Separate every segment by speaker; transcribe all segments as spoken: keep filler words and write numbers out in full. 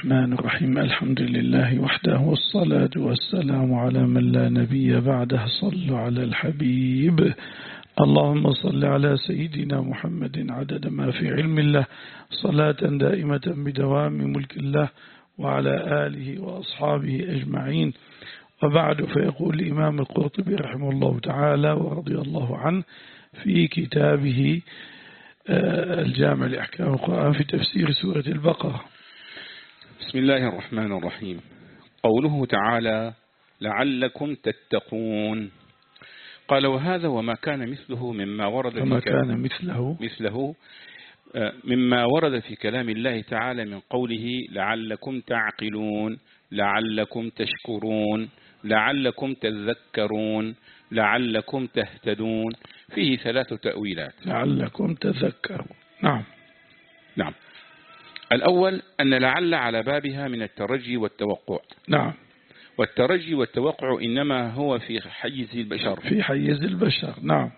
Speaker 1: الرحمن الرحيم. الحمد لله وحده والصلاة والسلام على من لا نبي بعده. صلوا على الحبيب. اللهم صل على سيدنا محمد عدد ما في علم الله، صلاة دائمة بدوام ملك الله، وعلى آله وأصحابه أجمعين. وبعد، فيقول الإمام القرطبي رحمه الله تعالى ورضي الله عنه في كتابه الجامع لأحكام القرآن في تفسير سورة البقرة:
Speaker 2: بسم الله الرحمن الرحيم. قوله تعالى: لعلكم تتقون. قال: وهذا وما كان مثله مما ورد
Speaker 1: وما
Speaker 2: في
Speaker 1: كان مثله
Speaker 2: مثله مما ورد في كلام الله تعالى من قوله: لعلكم تعقلون، لعلكم تشكرون، لعلكم تذكرون، لعلكم تهتدون. فيه ثلاث تأويلات.
Speaker 1: لعلكم تذكرون. نعم
Speaker 2: نعم. الأول أن لعل على بابها من الترجي والتوقع.
Speaker 1: نعم.
Speaker 2: والترجي والتوقع إنما هو في حيز البشر.
Speaker 1: في حيز البشر. نعم.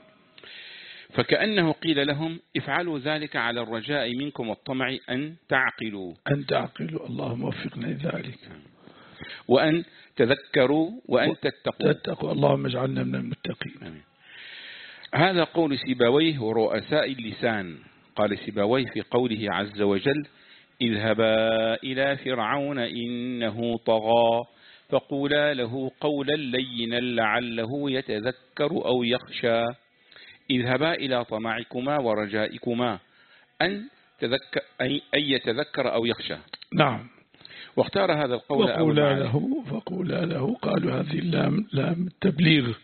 Speaker 2: فكأنه قيل لهم: افعلوا ذلك على الرجاء منكم والطمع أن تعقلوا.
Speaker 1: أن تعقلوا. اللهم وفقنا لذلك.
Speaker 2: وأن تذكروا وأن تتقوا.
Speaker 1: تتقوا. اللهم اجعلنا من المتقين.
Speaker 2: هذا قول سيبويه ورؤساء اللسان. قال سيبويه في قوله عز وجل: اذهبا إلى فرعون إنه طغى فقولا له قولا لينا لعله يتذكر أو يخشى. اذهبا إلى طمعكما ورجائكما أن تذكر أن يتذكر أو يخشى.
Speaker 1: نعم.
Speaker 2: واختار هذا القول
Speaker 1: وقولا له فقولا له. قالوا هذه اللام لام التبليغ.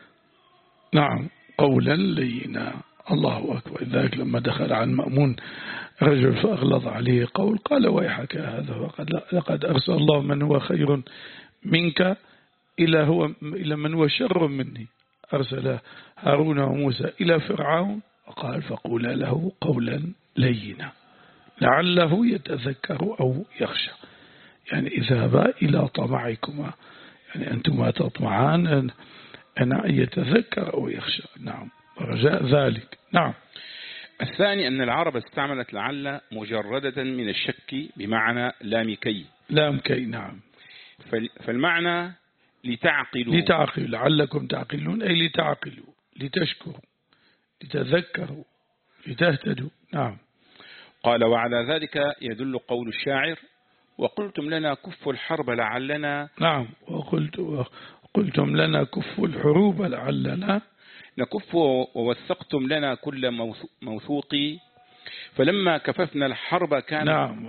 Speaker 1: نعم. قولا لينا. الله أكبر. ذلك لما دخل عن مأمون رجل فأغلظ عليه قول، قال: ويحك هذا، وقد لقد أرسل الله من هو خير منك إلى هو إلى من هو شر مني. أرسل هارون وموسى إلى فرعون وقال: فقولا له قولا لينا لعله يتذكر أو يخشى. يعني اذهبا إلى طمعكما، يعني أنتما تطمعان أن أن يتذكر أو يخشى. نعم. رجاء ذلك. نعم.
Speaker 2: الثاني أن العرب استعملت لعل مجردة من الشك بمعنى لام كي.
Speaker 1: لام كي. نعم.
Speaker 2: فالمعنى لتعقلوا.
Speaker 1: لتعقلوا. لعلكم تعقلون أي لتعقلوا، لتشكروا، لتذكروا، لتهتدوا. نعم.
Speaker 2: قال: وعلى ذلك يدل قول الشاعر: وقلتم لنا كفوا الحرب لعلنا.
Speaker 1: نعم. وقلت وقلتم لنا كفوا الحروب لعلنا
Speaker 2: نكف، ووثقتم لنا كل موثوق فلما كففنا الحرب كان.
Speaker 1: نعم.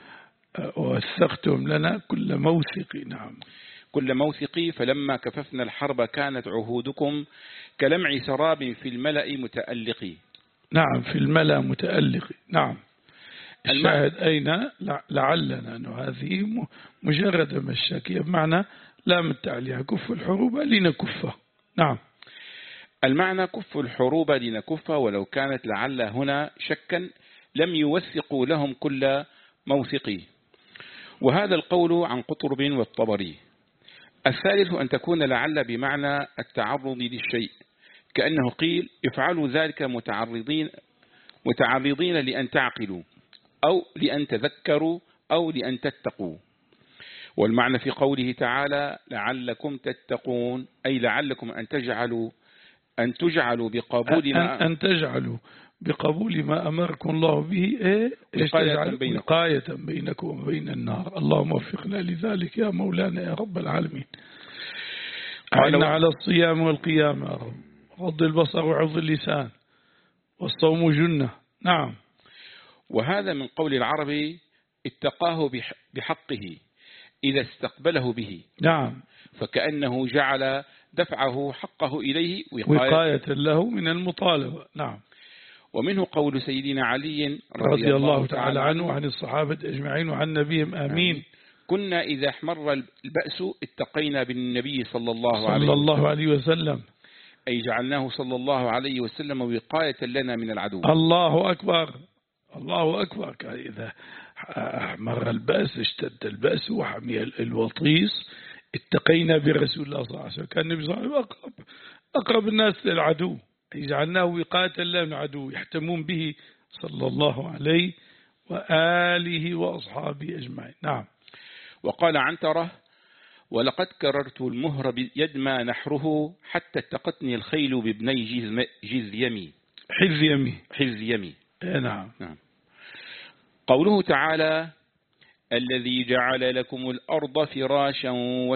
Speaker 1: ووثقتم لنا كل موثق. نعم.
Speaker 2: كل موثق فلما كففنا الحرب كانت عهودكم كلمع سراب في الملأ متألق.
Speaker 1: نعم. في الملأ متألق. نعم. الشاهد أين لعلنا أنه هذه مجرد من الشاكية بمعنى لا متعليها كف الحروب لنكفه. نعم.
Speaker 2: المعنى كف الحروب لنكف، ولو كانت لعل هنا شكا لم يوثقوا لهم كل موثقي. وهذا القول عن قطرب والطبري. الثالث أن تكون لعل بمعنى التعرض للشيء، كأنه قيل: افعلوا ذلك متعرضين متعرضين لأن تعقلوا أو لأن تذكروا أو لأن تتقوا. والمعنى في قوله تعالى: لعلكم تتقون أي لعلكم أن تجعلوا أن تجعلوا بقبول ما
Speaker 1: أن تجعلوا بقبول ما أمركم الله به إيه؟
Speaker 2: وقاية بينكم.
Speaker 1: وقاية بينكم وبين النار. اللهم وفقنا لذلك يا مولانا يا رب العالمين. أعنا على الصيام والقيام يا رب. غض البصر وعض اللسان، والصوم جنة. نعم.
Speaker 2: وهذا من قول العربي: اتقاه بحقه إذا استقبله به.
Speaker 1: نعم.
Speaker 2: فكأنه جعل دفعه حقه إليه وقاية,
Speaker 1: وقاية له من المطالبة. نعم.
Speaker 2: ومنه قول سيدنا علي
Speaker 1: رضي, رضي الله تعالى عنه وعن الصحابة أجمعين وعن نبيهم آمين.
Speaker 2: كنا إذا احمر البأس اتقينا بالنبي صلى الله عليه
Speaker 1: صلى الله عليه وسلم،
Speaker 2: أي جعلناه صلى الله عليه وسلم وقاية لنا من العدو.
Speaker 1: الله أكبر. الله أكبر. إذا احمر البأس اشتد البأس وحمي الوطيس اتقينا برسول الله صلى الله عليه وسلم. كان النبي صلى الله عليه وسلم أقرب, أقرب الناس للعدو، جعلناه وقاية لنا من العدو يحتمون به صلى الله عليه وآله وأصحابه أجمعين. نعم.
Speaker 2: وقال عنترة: ولقد كررت المهر بيدمى نحره حتى اتقتني الخيل بابني جزيمي
Speaker 1: حزيمي
Speaker 2: حزيمي
Speaker 1: نعم.
Speaker 2: نعم. قوله تعالى: الذي جعل لكم الأرض فراشا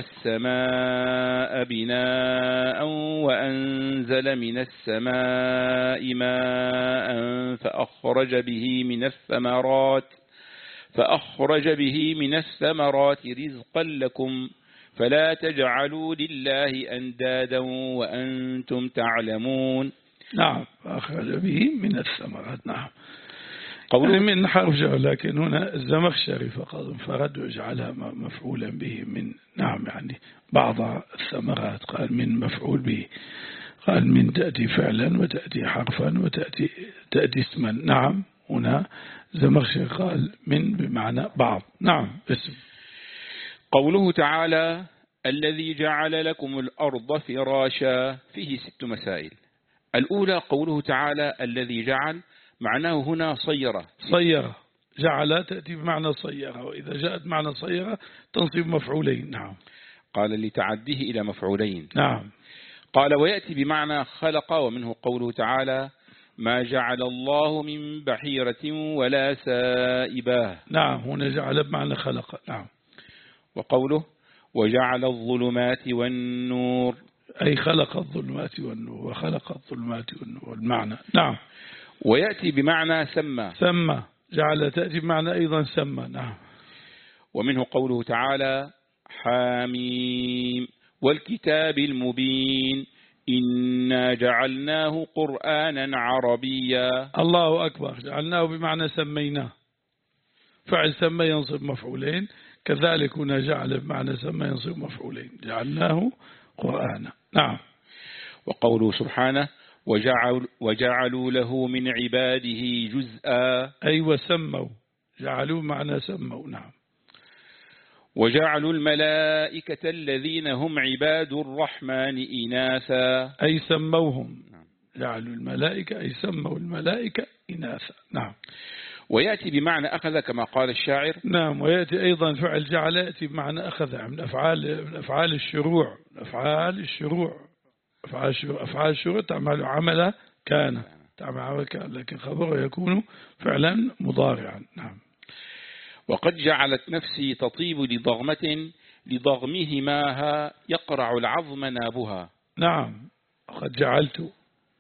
Speaker 2: والسماء بناء وأنزل من السماء ماء فأخرج به من الثمرات فأخرج به من الثمرات رزقا لكم فلا تجعلوا لله أندادا وأنتم تعلمون.
Speaker 1: نعم، فأخرج به من الثمرات. نعم، يعني من حرف جر، لكن هنا الزمخشري فقط انفرد وجعلها مفعولا به من. نعم، يعني بعض الثمرات قال من مفعول به، قال من تأتي فعلا وتأتي حرفا وتأتي تأتي اسما. نعم، هنا زمخشري قال من بمعنى بعض. نعم، اسم.
Speaker 2: قوله تعالى: الذي جعل لكم الأرض فراشا، فيه ست مسائل. الأولى قوله تعالى: الذي جعل، معناه هنا صيرة.
Speaker 1: صيرة، جعل تأتي بمعنى صيرة، وإذا جاءت معنى صيرة تنصب مفعولين. نعم.
Speaker 2: قال لتعديه إلى مفعولين.
Speaker 1: نعم.
Speaker 2: قال ويأتي بمعنى خلق، ومنه قوله تعالى: ما جعل الله من بحيرة ولا سائباه.
Speaker 1: نعم، هنا جعل بمعنى خلق. نعم.
Speaker 2: وقوله: وجعل الظلمات والنور،
Speaker 1: أي خلق الظلمات والنور، وخلق الظلمات والنور المعنى. نعم.
Speaker 2: ويأتي بمعنى سمى.
Speaker 1: سمى، جعل تأتي بمعنى أيضا سمى. نعم.
Speaker 2: ومنه قوله تعالى: حاميم والكتاب المبين إنا جعلناه قرآنا عربيا.
Speaker 1: الله أكبر، جعلناه بمعنى سميناه، فعل سمى ينصب مفعولين، كذلك هنا جعل بمعنى سمى ينصب مفعولين، جعلناه قرآنا. نعم.
Speaker 2: وقوله سبحانه: وجعل وجعلوا له من عباده جزءا،
Speaker 1: أي وسموا، جعلوا معنى سموا. نعم.
Speaker 2: وجعلوا الملائكة الذين هم عباد الرحمن إناثا،
Speaker 1: أي سموهم. جعلوا الملائكة أي سموا الملائكة إناثا. نعم.
Speaker 2: ويأتي بمعنى أخذ كما قال الشاعر.
Speaker 1: نعم. ويأتي أيضا فعل جعل يأتي بمعنى أخذ، من أفعال من أفعال الشروع، أفعال الشروع أفعال الشروع أفعال الشروع تعمل عمل كان، تعمل عمل كان، لكن خبره يكون فعلا مضارعا. نعم.
Speaker 2: وقد جعلت نفسي تطيب لضغمة لضغمهماها يقرع العظم نابها.
Speaker 1: نعم. وقد جعلت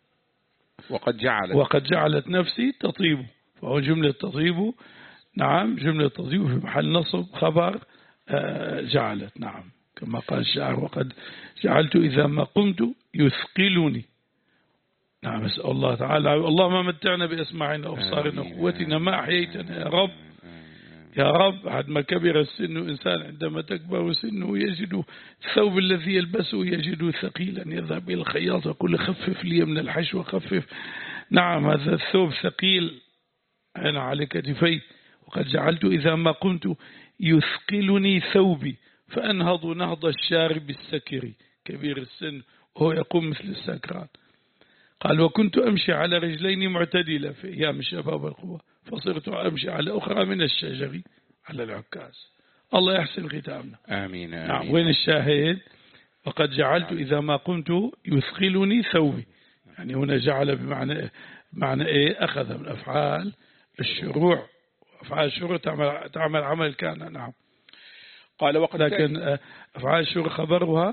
Speaker 2: وقد جعلت
Speaker 1: وقد جعلت نفسي تطيب، فهو جملة تطيب. نعم، جملة تطيب في محل نصب خبر جعلت. نعم، كما قال الشاعر: وقد جعلت إذا ما قمت يثقلني. نعم، أسأل الله تعالى اللهم متعنا بأسماعنا وأبصارنا وقوتنا ما أحييتنا يا رب. يا رب، بعد ما كبر السن إنسان عندما تكبر سنه يجد الثوب الذي يلبسه يجد ثقيلا، يذهب إلى الخياط ويقول: خفف لي من الحشو، خفف. نعم، هذا الثوب ثقيل أنا على كتفي. وقد جعلت إذا ما قمت يثقلني ثوبي فأنهض نهض الشارب السكري، كبير السن وهو يقوم مثل السكران. قال: وكنت أمشي على رجلين معتدلة في أيام الشباب والقوة، فصرت أمشي على أخرى من الشجر على العكاز. الله يحسن ختامنا.
Speaker 2: آمين, آمين.
Speaker 1: نعم. وين الشاهد؟ وقد جعلت إذا ما قمت يثقلني ثوبي، يعني هنا جعل بمعنى معنى إيه؟ أخذ من أفعال الشروع، أفعال الشروع تعمل, تعمل عمل كان. نعم.
Speaker 2: قال: وقد
Speaker 1: لكن أفعال الشروع خبرها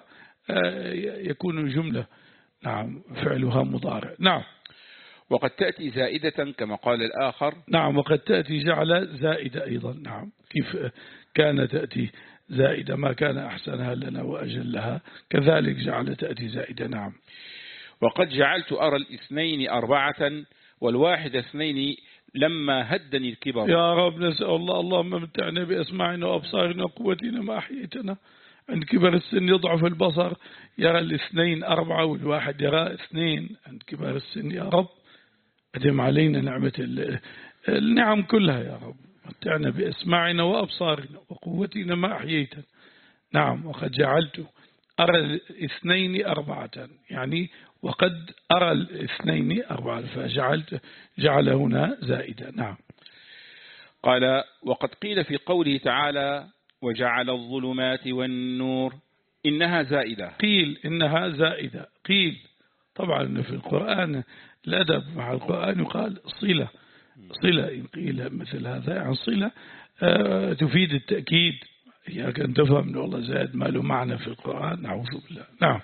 Speaker 1: يكون جملة. نعم، فعلها مضارع. نعم.
Speaker 2: وقد تأتي زائدة كما قال الآخر.
Speaker 1: نعم. وقد تأتي جعل زائدة أيضا. نعم. كيف كان تأتي زائدة ما كان أحسنها لنا وأجلها، كذلك جعل تأتي زائدة. نعم.
Speaker 2: وقد جعلت أرى الاثنين أربعة والواحد اثنين لما هدني الكبر.
Speaker 1: يا رب، نسأل الله اللهم متعنا بأسماعنا وأبصارنا وقوتنا ما أحييتنا. عند كبر السن يضعف البصر، يرى الاثنين أربعة والواحد يرى اثنين. عند كبر السن يا رب أدم علينا نعمة النعم كلها يا رب، متعنا بأسماعنا وأبصارنا وقوتنا ما أحييتنا. نعم. وقد جعلت أرى الاثنين أربعة، يعني وقد أرى الاثنين أربعة، فجعلت جعل هنا زائدة. نعم.
Speaker 2: قال: وقد قيل في قوله تعالى: وجعل الظلمات والنور إنها زائدة.
Speaker 1: قيل إنها زائدة. قيل طبعا في القرآن الأدب مع القرآن يقال صلة. صلة إن قيل مثل هذا عن صلة آه تفيد التأكيد. إياك أن تفهم أن والله زائد ما له معنى في القرآن. نعوذ بالله. نعم.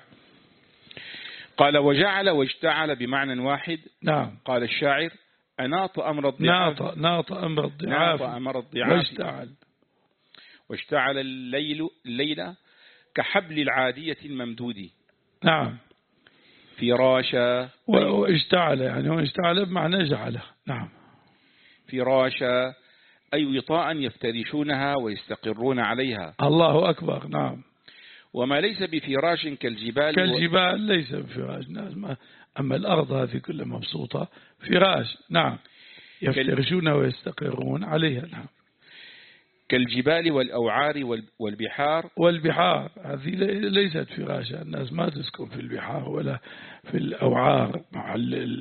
Speaker 2: قال وجعل واجتعل بمعنى واحد.
Speaker 1: نعم.
Speaker 2: قال الشاعر أناط أمر الضعاف.
Speaker 1: ناط ناط أمر الضعاف.
Speaker 2: ناط أمر الضعاف
Speaker 1: واجتعل.
Speaker 2: واشتعل الليل الليلة كحبل العادية الممدود.
Speaker 1: نعم.
Speaker 2: فراشا.
Speaker 1: واشتعل يعني هو اشتعل بمعنى جعله. نعم.
Speaker 2: فراشا أي وطاء يفترشونها ويستقرون عليها.
Speaker 1: الله أكبر. نعم.
Speaker 2: وما ليس بفراش كالجبال.
Speaker 1: كالجبال ليس بفراش. نعم. أما الأرض هذه كلها مبسوطة فراش. نعم. يفترشون ويستقرون عليها. نعم.
Speaker 2: كالجبال والأوعار والبحار.
Speaker 1: والبحار هذه ليست فراشا. الناس ما تسكن في البحار ولا في الأوعار مع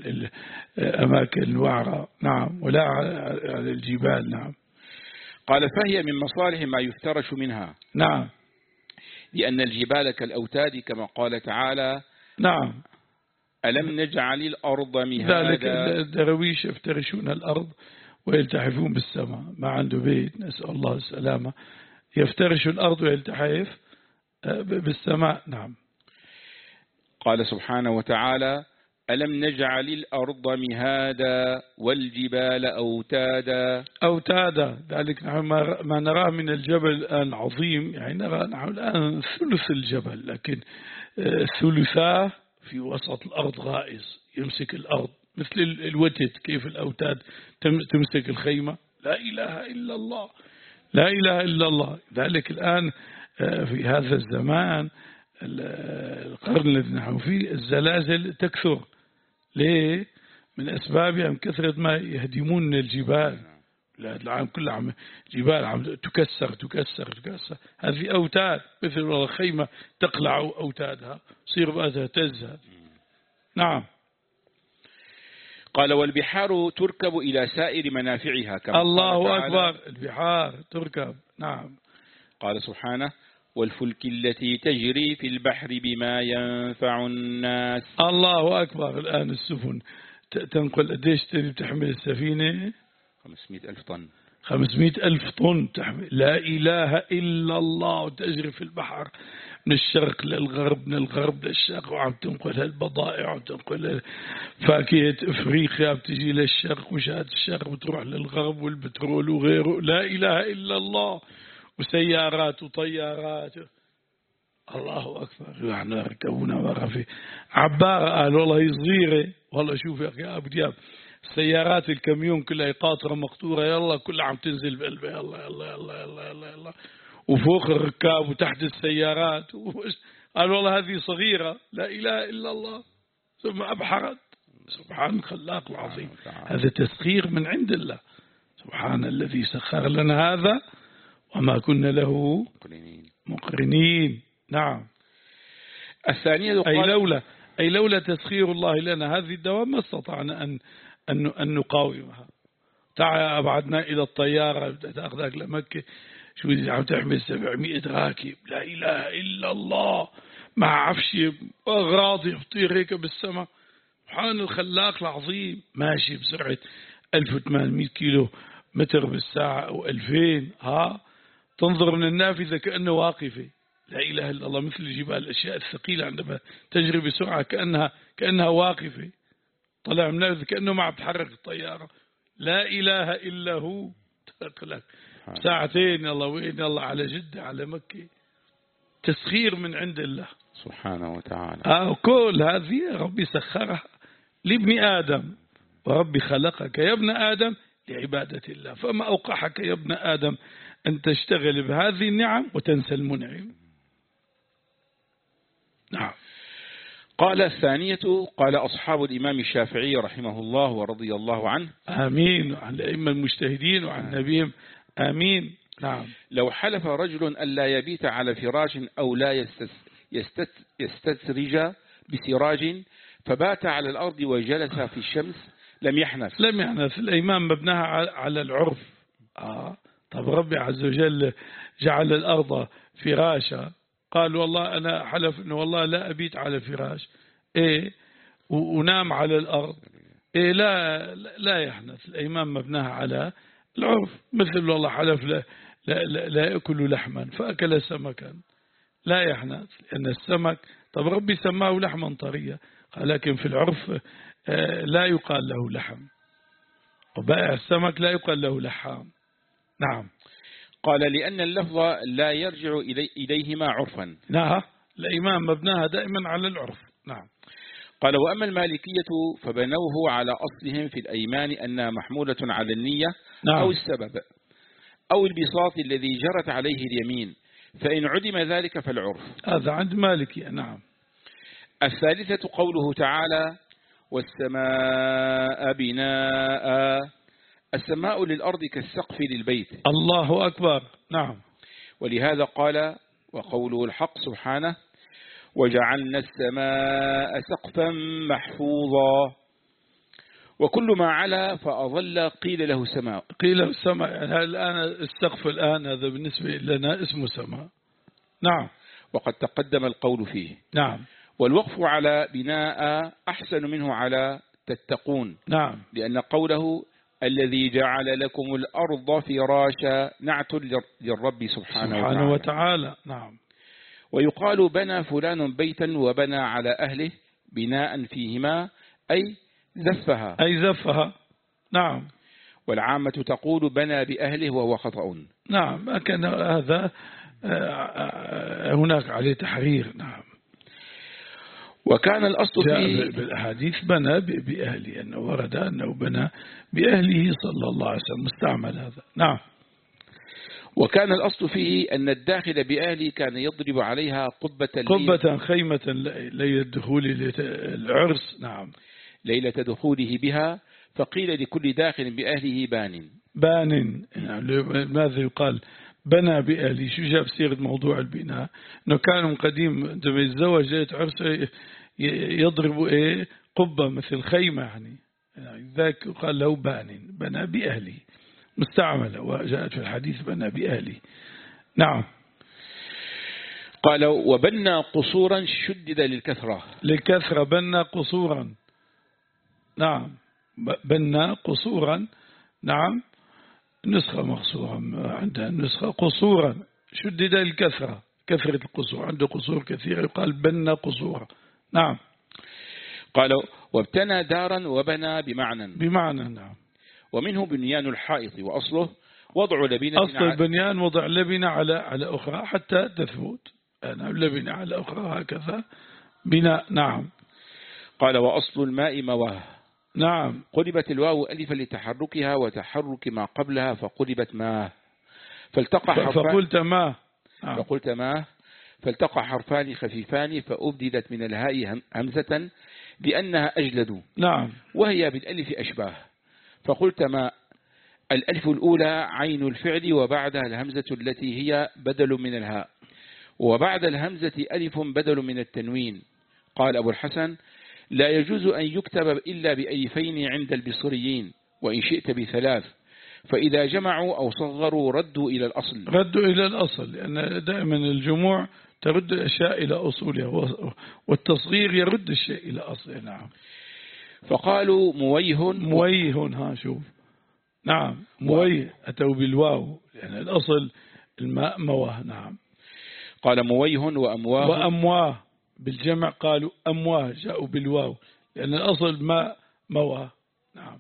Speaker 1: الأماكن الوعرة. نعم. ولا على الجبال. نعم.
Speaker 2: قال فهي من مصالح ما يفترش منها.
Speaker 1: نعم.
Speaker 2: لأن الجبال كالأوتاد كما قال تعالى.
Speaker 1: نعم.
Speaker 2: ألم نجعل الأرض مهادا.
Speaker 1: ذلك الدرويش يفترشون الأرض ويلتحفون بالسماء. ما عنده بيت نسأل الله السلامة يفترش الأرض ويلتحف بالسماء. نعم.
Speaker 2: قال سبحانه وتعالى ألم نجعل الأرض مهادا والجبال أوتادا.
Speaker 1: أوتادا ذلك نحن ما نراه من الجبل الآن عظيم يعني نرى نحن الآن ثلث الجبل لكن ثلثاه في وسط الأرض غائز يمسك الأرض مثل الوتد. كيف الأوتاد تمسك الخيمة. لا إله إلا الله. لا إله إلا الله. ذلك الآن في هذا الزمان القرن الذي نحن فيه الزلازل تكثر. ليه؟ من أسبابها من كثرة ما يهدمون من الجبال. العالم كله عم جبال عم تكسر تكسر تكسر. هذه أوتاد مثل الخيمة تقلع أوتادها صير بأسها تزهد. نعم.
Speaker 2: قال والبحار تركب إلى سائر منافعها كما
Speaker 1: الله أكبر. البحار تركب. نعم.
Speaker 2: قال سبحانه والفلك التي تجري في البحر بما ينفع الناس.
Speaker 1: الله أكبر. الآن السفن تنقل قديش تحمل السفينة؟
Speaker 2: خمسمائة ألف طن.
Speaker 1: خمسمائة ألف طن تحمل. لا إله إلا الله. وتجري في البحر من الشرق للغرب من الغرب للشرق وعم تنقل البضائع وتنقل فاكهة أفريقيا بتجي للشرق وشات الشرق بتروح للغرب والبترول وغيره. لا إله إلا الله. وسيارات وطيارات. الله أكبر. يعني يركبون وغفي عبارة قال والله هي صغيرة. والله شوف يا أخي أبو دياب السيارات الكاميون كلها قاطرة مقطورة يلا كلها عم تنزل بقلبها يلا يلا يلا يلا يلا يلا وفوق الركاب وتحت السيارات. قال والله هذه صغيرة. لا إله إلا الله. ثم أبحرت. سبحان الخلاق العظيم. هذا تسخير من عند الله. سبحان الذي سخر لنا هذا وما كنا له مقرنين. نعم.
Speaker 2: الثانية
Speaker 1: أي لولا أي لولا تسخير الله لنا هذه الدوام ما استطعنا أن أن أن نقاومها. تعال أبعدنا إلى الطيارة تأخذك لمكة شو عم تحمل سبعمائة راكب. لا إله إلا الله. مع عفش أغراض يطير هيك بالسماء. سبحان الخلاق العظيم. ماشي بسرعة ألف وثمانمائة كيلو متر بالساعة أو ألفين. ها تنظر من النافذة كأنه واقفة. لا إله إلا الله. مثل الجبال الأشياء الثقيلة عندما تجري بسرعة كأنها كأنها واقفة. طلع من النافذة كأنه ما عم تحرك الطيارة. لا إله إلا هو. تقلق ساعتين يلا وين يلا على جدة على مكة. تسخير من عند الله
Speaker 2: سبحانه وتعالى.
Speaker 1: آه كل هذه ربي سخرها لابن آدم. وربي خلقك يا ابن آدم لعبادة الله. فما أوقحك يا ابن آدم أن تشتغل بهذه النعم وتنسى المنعم. نعم.
Speaker 2: قال الثانية قال أصحاب الإمام الشافعي رحمه الله ورضي الله عنه.
Speaker 1: آمين. وعن الأئمة المجتهدين وعن نبيهم. آمين. نعم.
Speaker 2: لو حلف رجل أن لا يبيت على فراش أو لا يستسرج بسراج فبات على الأرض وجلس في الشمس لم يحنث.
Speaker 1: لم يحنث. الأيمان مبناها على العرف. آه. طب ربي عز وجل جعل الأرض فراشا، قال والله أنا حلف أنه والله لا أبيت على فراش إيه ونام على الأرض إيه لا لا يحنث. الأيمان مبناها على العرف، مثل والله حلف لا, لا, لا, لا يأكل لحما فأكل سمكا لا يحنث، لأن السمك طب ربي سماه لحما طريا، لكن في العرف لا يقال له لحم، وبائع السمك لا يقال له لحام. نعم.
Speaker 2: قال لأن اللفظ لا يرجع إلي إليهما عرفا.
Speaker 1: نعم، الإيمان مبناها دائما على العرف. نعم.
Speaker 2: قال وأما المالكية فبنوه على أصلهم في الأيمان أنها محمولة على النية. نعم. أو السبب أو البساط الذي جرت عليه اليمين، فإن عدم ذلك فالعرف.
Speaker 1: هذا عند مالكية. نعم.
Speaker 2: الثالثة قوله تعالى والسماء بناء، السماء للأرض كالسقف للبيت.
Speaker 1: الله أكبر. نعم.
Speaker 2: ولهذا قال وقوله الحق سبحانه وجعلنا السماء سقفا محفوظا، وكل ما علا فأظل قيل له سماء.
Speaker 1: قيل له سماء، يعني الآن السقف الآن هذا بالنسبة لنا اسمه سماء. نعم.
Speaker 2: وقد تقدم القول فيه.
Speaker 1: نعم.
Speaker 2: والوقف على بناء أحسن منه على تتقون.
Speaker 1: نعم.
Speaker 2: لأن قوله الذي جعل لكم الأرض فراشا نعت للرب سبحانه,
Speaker 1: سبحانه وتعالى. نعم.
Speaker 2: ويقال بنى فلان بيتا وبنى على أهله بناء فيهما أي زفها أي
Speaker 1: زفها. نعم.
Speaker 2: والعامة تقول بنى بأهله وهو خطأ.
Speaker 1: نعم، لكن هذا هناك عليه تحرير. نعم.
Speaker 2: وكان الأصل
Speaker 1: فيه بالأحاديث بنى بأهله، أنه ورد أنه بنى بأهله صلى الله عليه وسلم، مستعمل هذا. نعم.
Speaker 2: وكان الأصل فيه أن الداخل بأهله كان يضرب عليها قبة
Speaker 1: قبة خيمة ليلة دخول العرس. نعم.
Speaker 2: ليلة دخوله بها، فقيل لكل داخل بأهله بان.
Speaker 1: بان. يعني ماذا يقال بنى بأهله؟ شو جاب سيرة موضوع البناء؟ أنه كانوا قديم عندما يتزوج جاءة عرس يضرب إيه قبة مثل خيمة، يعني ذاك يقال له بان، بنى بأهله، مستعملة، وجاءت في الحديث بنى بأهله. نعم.
Speaker 2: قال وبنى قصورا شدد للكثرة.
Speaker 1: للكثرة بنى قصورا. نعم. بنى قصورا. نعم. نسخة مخصورة عندها نسخة قصورا شدد للكثرة، كثرة القصور، عنده قصور كثيرة يقال بنى قصورا. نعم.
Speaker 2: قال وابتنى دارا وبنى بمعنى.
Speaker 1: بمعنى. نعم.
Speaker 2: ومنه بنيان الحائط، وأصله وضع لبنة.
Speaker 1: أصل البنيان وضع لبنة على على أخرى حتى تثبت. أنا لبنة على أخرى هكذا بناء. نعم.
Speaker 2: قال وأصل الماء مواه.
Speaker 1: نعم.
Speaker 2: قلبت الواو ألفا لتحركها وتحرك ما قبلها فقلبت ماه، فالتقى حرفان
Speaker 1: فقلت ماه. نعم.
Speaker 2: فقلت ماه فالتقى حرفان خفيفان فأبدلت من الهاء همزة لأنها أجلد.
Speaker 1: نعم.
Speaker 2: وهي بالألف أشباه، فقلت ماء. الألف الأولى عين الفعل وبعدها الهمزة التي هي بدل من الهاء، وبعد الهمزة ألف بدل من التنوين. قال أبو الحسن لا يجوز أن يكتب إلا بألفين عند البصريين، وإن شئت بثلاث، فإذا جمعوا أو صغروا ردوا إلى الأصل.
Speaker 1: ردوا إلى الأصل، لأن دائما الجموع ترد الأشياء إلى أصولها، والتصغير يرد الشيء إلى أصله. نعم.
Speaker 2: فقالوا مويه.
Speaker 1: مويه. ها شوف. نعم. مويه أتوا بالواو، لأن يعني الأصل الماء مواه. نعم.
Speaker 2: قال مويه وأمواه.
Speaker 1: وأمواه بالجمع قالوا أمواه، جاءوا بالواو لأن الأصل ماء مواه. نعم.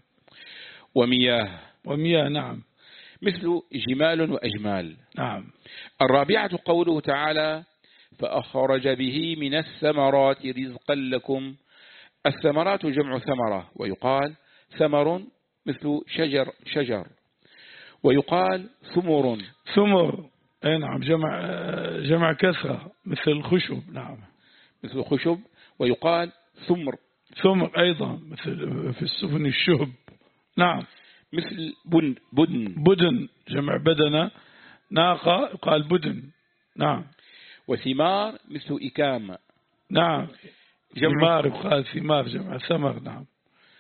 Speaker 2: ومياه.
Speaker 1: ومياه. نعم.
Speaker 2: مثل جمال وأجمال.
Speaker 1: نعم.
Speaker 2: الرابعة قوله تعالى فأخرج به من الثمرات رزقا لكم. الثمرات جمع ثمرة، ويقال ثمر مثل شجر شجر، ويقال ثمر
Speaker 1: ثمر. أي نعم، جمع جمع كثرة مثل الخشب. نعم.
Speaker 2: مثل خشب، ويقال ثمر
Speaker 1: ثمر أيضا مثل في السفن الشهب. نعم.
Speaker 2: مثل بن بدن
Speaker 1: بدن جمع بدنة، ناقة يقال بدن. نعم.
Speaker 2: وثمار مثل إكام.
Speaker 1: نعم. ثمار يقال ثمار جمع ثمر. نعم.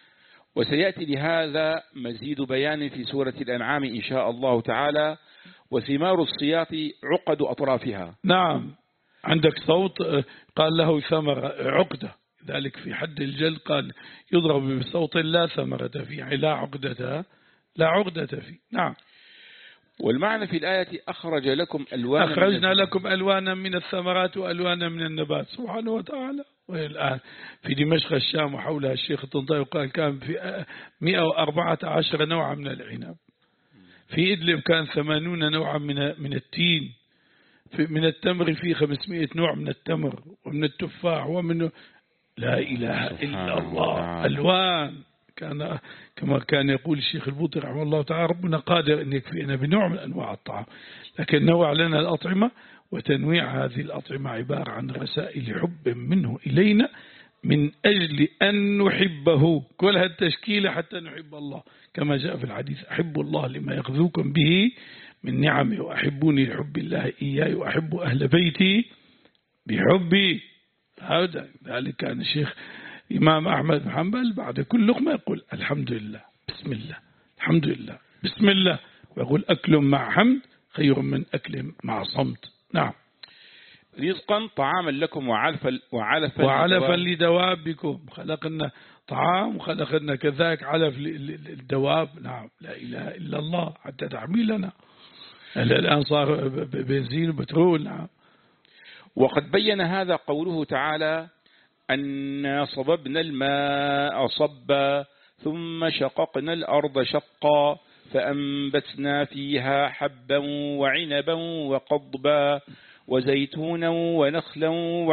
Speaker 2: وسيأتي لهذا مزيد بيان في سورة الأنعام إن شاء الله تعالى، وثمار الصياط عقد أطرافها.
Speaker 1: نعم، عندك صوت قال له ثمرة عقدة، ذلك في حد الجل قال يضرب بصوت لا ثمرة فيه، لا عقدة لا عقدة فيه. نعم.
Speaker 2: والمعنى في الآية أخرج لكم ألوانا
Speaker 1: أخرجنا لكم ألوانا من الثمرات وألوانا من النبات سبحانه وتعالى. والآن في دمشق الشام وحولها الشيخ الطنطاوي قال كان في مئة وأربعة عشر نوعا من العنب، في إدلب كان ثمانون نوعا من من التين، في من التمر في خمسمائة نوع من التمر، ومن التفاح، ومن لا إله إلا الله. ألوان، كان كما كان يقول الشيخ البوطي رحمه الله تعالى ربنا قادر أن يكفينا بنوع من أنواع الطعام، لكن نوع لنا الأطعمة، وتنويع هذه الأطعمة عبارة عن رسائل حب منه إلينا من أجل أن نحبه، كل هالتشكيلة حتى نحب الله، كما جاء في الحديث أحب الله لما يغذوكم به من نعمه، وأحبوني لحب الله إياي، وأحب أهل بيتي بحبي. هذا ذلك كان الشيخ إمام أحمد بن حنبل بعد كل لقمة يقول الحمد لله بسم الله الحمد لله بسم الله، ويقول أكل مع حمد خير من أكل مع صمت. نعم.
Speaker 2: رزقا طعاما لكم وعلفا وعلفا,
Speaker 1: وعلفا لدوابكم، خلقنا طعام وخلقنا كذلك علف للدواب. نعم، لا إله إلا الله حتى تحميلنا. الآن صار بنزين وبترول. نعم.
Speaker 2: وقد بين هذا قوله تعالى أنا صببنا الماء صبا ثم شققنا الأرض شقا فأنبتنا فيها حبا وعنبا وقضبا وزيتونا ونخلا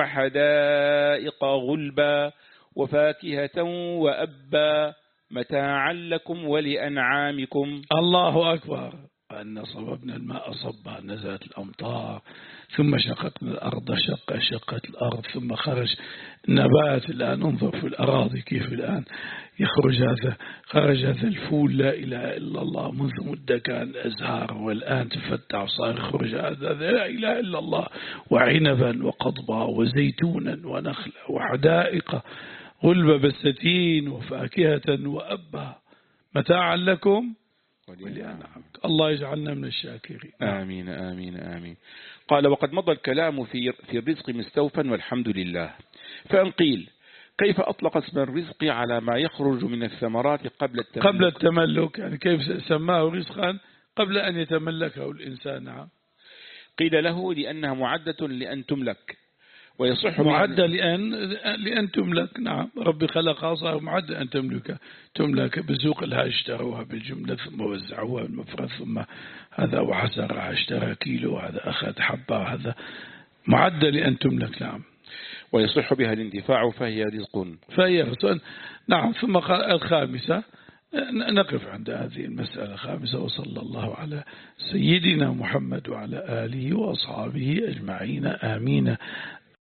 Speaker 2: وحدائق غلبا وفاكهة وأبا متاعا لكم ولأنعامكم.
Speaker 1: الله أكبر. أن صببنا الماء صبا، نزلت الأمطار، ثم شققنا الأرض شقا، شقت الأرض، ثم خرج النبات. الآن انظر في الأراضي كيف الآن يخرج هذا، خرج هذا الفول لا إله إلا الله منذ مدة كان أزهار، والآن تفتح وصار يخرج هذا لا إله إلا الله، وعنبا وقضبا وزيتونا ونخلا وحدائق غلبا بساتين وفاكهة وأبا متاعا لكم ولأنعامكم. الله يجعلنا من الشاكرين.
Speaker 2: آمين آمين آمين. قال وقد مضى الكلام في في الرزق مستوفا والحمد لله، فإن قيل كيف أطلق اسم الرزق على ما يخرج من الثمرات قبل التملك؟
Speaker 1: قبل التملك، يعني كيف سماه رزقا قبل أن يتملكه الإنسان؟ نعم.
Speaker 2: قيل له لأنها معدة لأن تملك، ويصح
Speaker 1: معدة لأن لأن تملك. نعم، ربي خلقها صار معدة أن تملك تملك بسوق لها اشتروها بالجملة ثم وزعوها بالمفرد، ثم هذا وحسرها اشترى كيلو، هذا أخذ حبة، هذا معدة لأن تملك. نعم.
Speaker 2: ويصح بها الانتفاع فهي رزق
Speaker 1: فهي رزق. نعم. ثم الخامسة نقف عند هذه المسألة الخامسة، وصلى الله على سيدنا محمد وعلى آله وأصحابه أجمعين. آمين